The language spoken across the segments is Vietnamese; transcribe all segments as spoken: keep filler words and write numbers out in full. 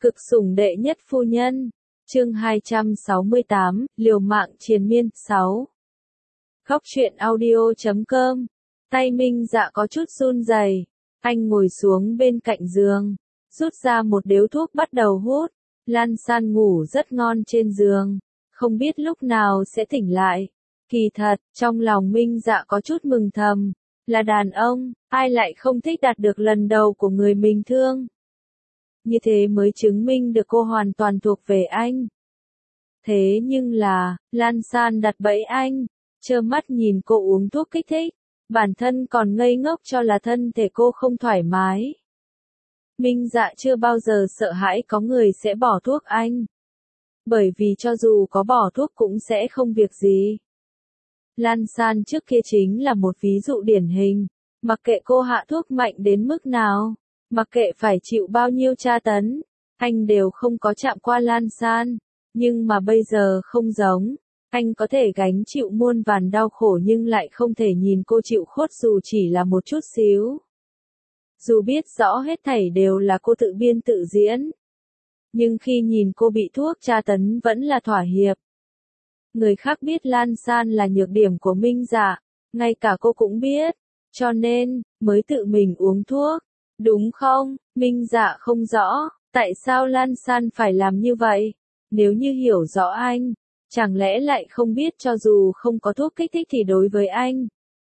Cực sủng đệ nhất phu nhân. Chương hai trăm sáu mươi tám, liều mạng triền miên. sáu. Khóc chuyện audio chấm com. Tay Minh Dạ có chút run rẩy. Anh ngồi xuống bên cạnh giường, rút ra một điếu thuốc bắt đầu hút. Lan San ngủ rất ngon trên giường, không biết lúc nào sẽ tỉnh lại. Kỳ thật, trong lòng Minh Dạ có chút mừng thầm, là đàn ông, ai lại không thích đạt được lần đầu của người mình thương. Như thế mới chứng minh được cô hoàn toàn thuộc về anh. Thế nhưng là, Lan San đặt bẫy anh, trơ mắt nhìn cô uống thuốc kích thích, bản thân còn ngây ngốc cho là thân thể cô không thoải mái. Minh Dạ chưa bao giờ sợ hãi có người sẽ bỏ thuốc anh. Bởi vì cho dù có bỏ thuốc cũng sẽ không việc gì. Lan San trước kia chính là một ví dụ điển hình, mặc kệ cô hạ thuốc mạnh đến mức nào, mặc kệ phải chịu bao nhiêu tra tấn, anh đều không có chạm qua Lan San. Nhưng mà bây giờ không giống, anh có thể gánh chịu muôn vàn đau khổ nhưng lại không thể nhìn cô chịu khuất dù chỉ là một chút xíu. Dù biết rõ hết thảy đều là cô tự biên tự diễn, nhưng khi nhìn cô bị thuốc tra tấn vẫn là thỏa hiệp. Người khác biết Lan San là nhược điểm của Minh Dạ, ngay cả cô cũng biết, cho nên, mới tự mình uống thuốc, đúng không? Minh Dạ không rõ, tại sao Lan San phải làm như vậy? Nếu như hiểu rõ anh, chẳng lẽ lại không biết cho dù không có thuốc kích thích thì đối với anh,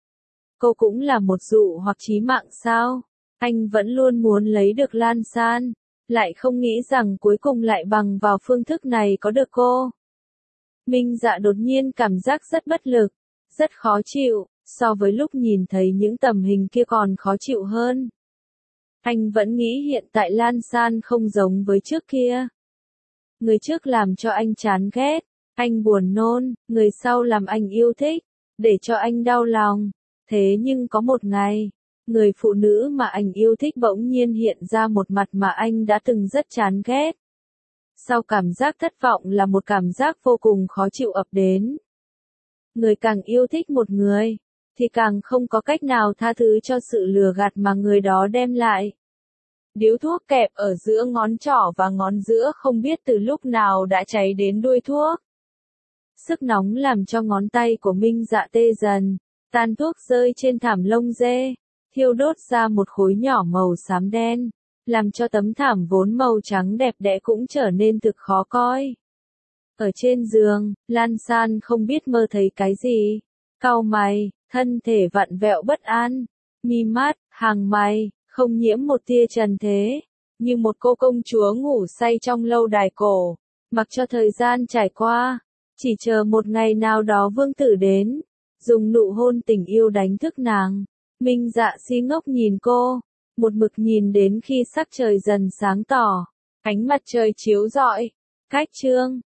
cô cũng là một dụ hoặc chí mạng sao? Anh vẫn luôn muốn lấy được Lan San, lại không nghĩ rằng cuối cùng lại bằng vào phương thức này có được cô. Minh Dạ đột nhiên cảm giác rất bất lực, rất khó chịu, so với lúc nhìn thấy những tầm hình kia còn khó chịu hơn. Anh vẫn nghĩ hiện tại Lan San không giống với trước kia. Người trước làm cho anh chán ghét, anh buồn nôn, người sau làm anh yêu thích, để cho anh đau lòng. Thế nhưng có một ngày, người phụ nữ mà anh yêu thích bỗng nhiên hiện ra một mặt mà anh đã từng rất chán ghét. Sau cảm giác thất vọng là một cảm giác vô cùng khó chịu ập đến. Người càng yêu thích một người, thì càng không có cách nào tha thứ cho sự lừa gạt mà người đó đem lại. Điếu thuốc kẹp ở giữa ngón trỏ và ngón giữa không biết từ lúc nào đã cháy đến đuôi thuốc. Sức nóng làm cho ngón tay của Minh Dạ tê dần, tàn thuốc rơi trên thảm lông dê, thiêu đốt ra một khối nhỏ màu xám đen, làm cho tấm thảm vốn màu trắng đẹp đẽ cũng trở nên thực khó coi. Ở trên giường, Lan San không biết mơ thấy cái gì, cau mày, thân thể vặn vẹo bất an, mi mắt, hàng mày, không nhiễm một tia trần thế, như một cô công chúa ngủ say trong lâu đài cổ, mặc cho thời gian trải qua, chỉ chờ một ngày nào đó vương tử đến, dùng nụ hôn tình yêu đánh thức nàng. Minh Dạ si ngốc nhìn cô, một mực nhìn đến khi sắc trời dần sáng tỏ, ánh mặt trời chiếu rọi. Cách chương